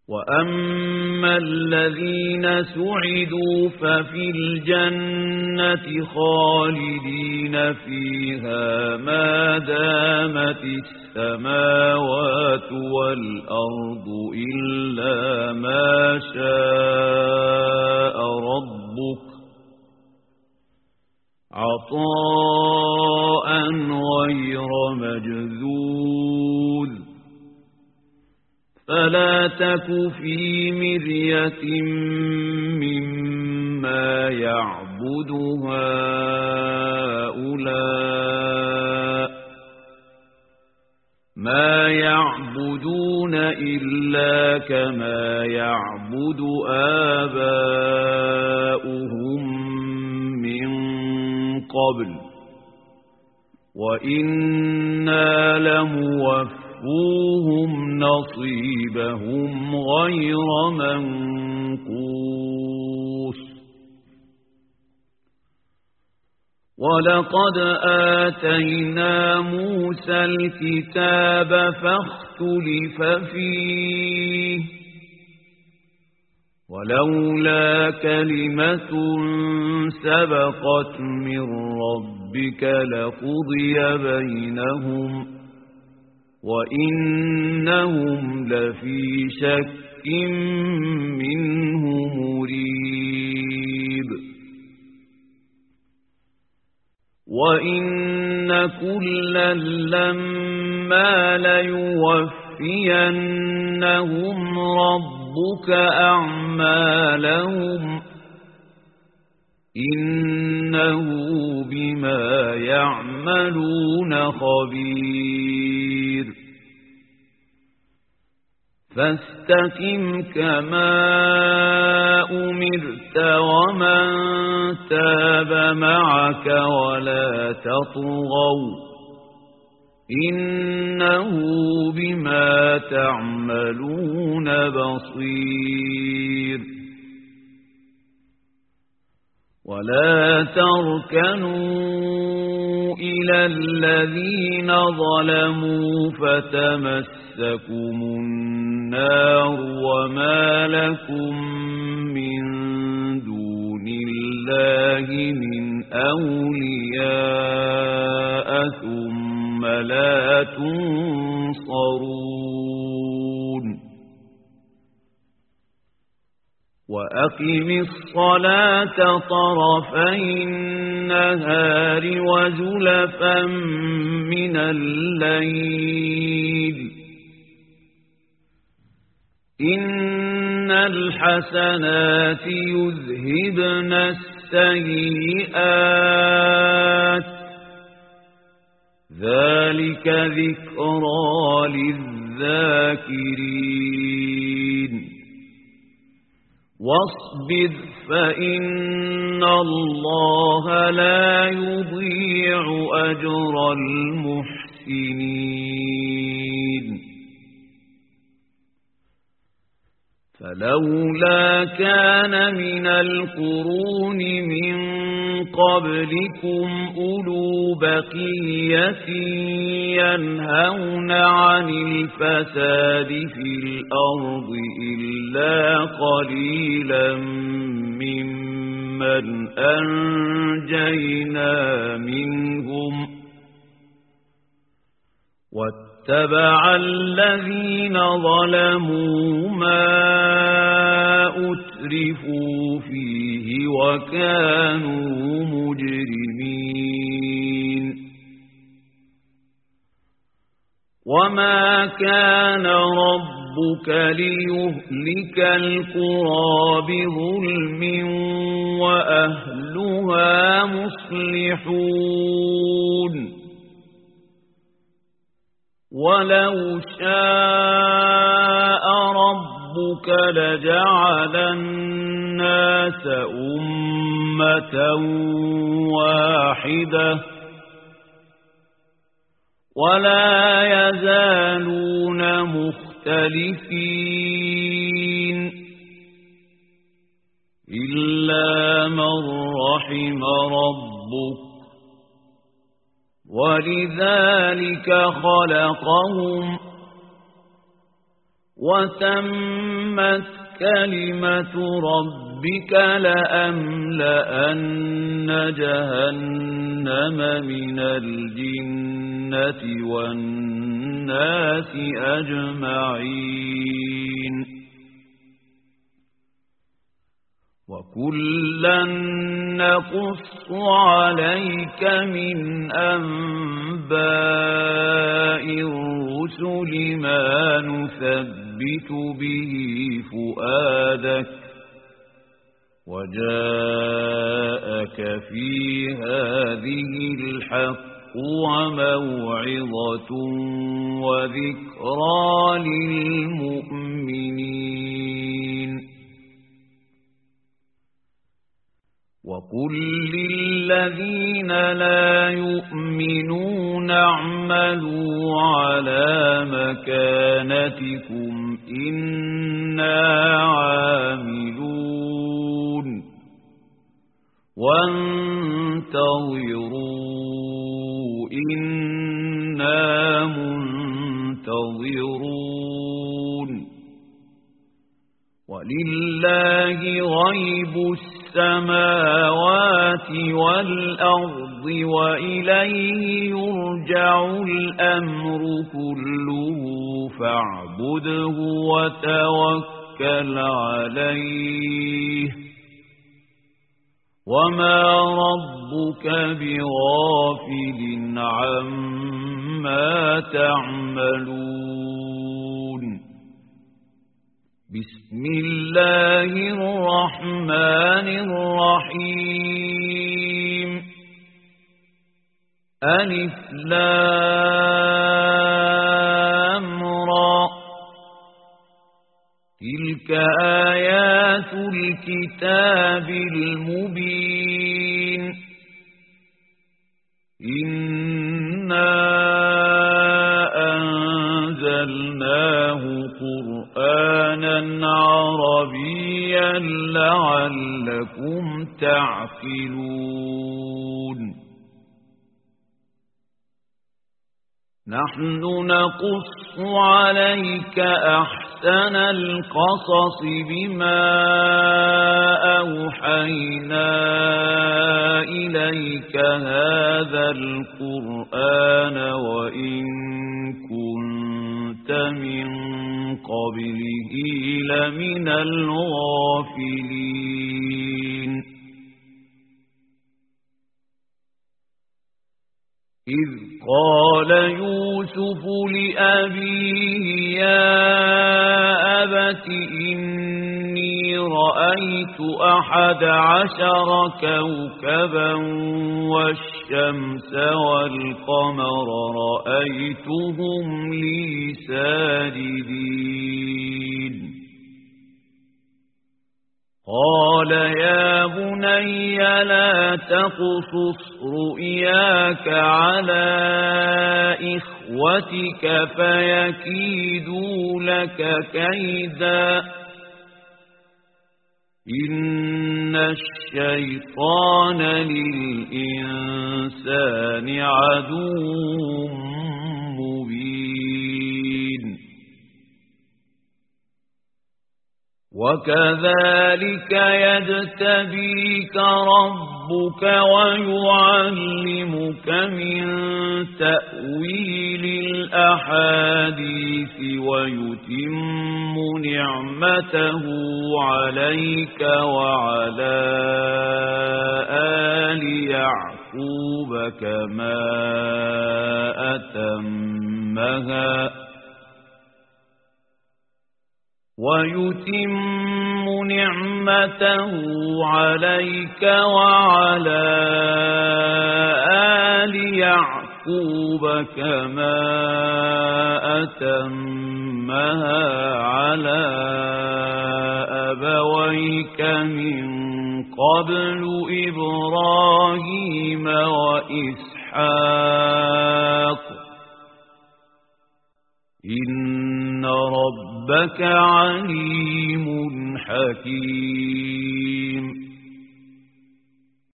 وأما الذين سعدوا ففي الجنة خالدين فيها ما دامت السماوات والأرض إلا ما شاء ربك عطاء غير مجذوذ فلا تك في مرية مما يعبد هؤلاء ما يعبدون إلا كما يعبد آباؤهم من قبل وإنا لموفوهم نصيبهم غير منقوص ولقد آتينا موسى الكتاب فاختلف فيه ولولا كلمة سبقت من ربك لقضي بينهم وإنهم لفي شك منه مريب وإن كلا لما ليوفينهم ربك أعمالهم إنه بما يعملون خبير فاستقم كما أمرت ومن تاب معك ولا تطغوا إنه بما تعملون بصير ولا تركنوا إلى الذين ظلموا فتمسكم النار وما لكم من دون الله من أولياء ثم لا تنصرون وأقم الصلاة طرفي النهار وزلفا من الليل إن الحسنات يذهبن السيئات ذلك ذكرى للذاكرين واصبر فإن الله لا يضيع أجر المحسنين فلولا كان من القرون من قبلكم أولو بقية ينهون عن الفساد في الأرض إلا قليلا ممن أنجينا منهم واتبع الذين ظلموا ما أترفوا فيه وكانوا مجرمين وما كان ربك ليهلك القرى بظلم وأهلها مصلحون ولو شاء ربك لجعل الناس أمة واحدة ولا يزالون مختلفين إلا من رحم ربك ولذلك خلقهم وتمت كلمة ربك لأملأن جهنم من الجنة والناس أجمعين وكلا نقص عليك من أنباء الرسل ما نثبت به فؤادك وجاءك في هذه الحق وموعظة وذكرى للمؤمنين وقل للذين لا يؤمنون اعملوا على مكانتكم إنا عاملون وانتظروا إنا منتظرون ولله غيب السماوات والأرض وإليه يرجع الأمر كله فاعبده وتوكل عليه وما ربك بغافل عما تعملون بسم الله الرحمن الرحيم ألف لام را تلك آيات الكتاب المبين إنا أنزلناه قرآنا عربيا لعلكم تعقلون نحن نقص عليك أحسن القصص بما أوحينا إليك هذا القرآن وإن كنت من قبله لمن الغافلين إذ قال يوسف لأبيه يا أبت إني رأيت 11 كوكبا والشمس والقمر رأيتهم لي ساجدين قال يا بني لا تقصص رؤياك على إخوتك فيكيدوا لك كيدا إن الشيطان للإنسان عدو مبين وكذلك يجتبيك ربك ويعلمك من تأويل الأحاديث ويتم نعمته عليك وعلى آل يعقوب كما أتمها ويتم نعمته عليك وعلى آل يعقوب كما أتمها على أبويك من قبل إبراهيم وإسحاق إن ربك عليم حكيم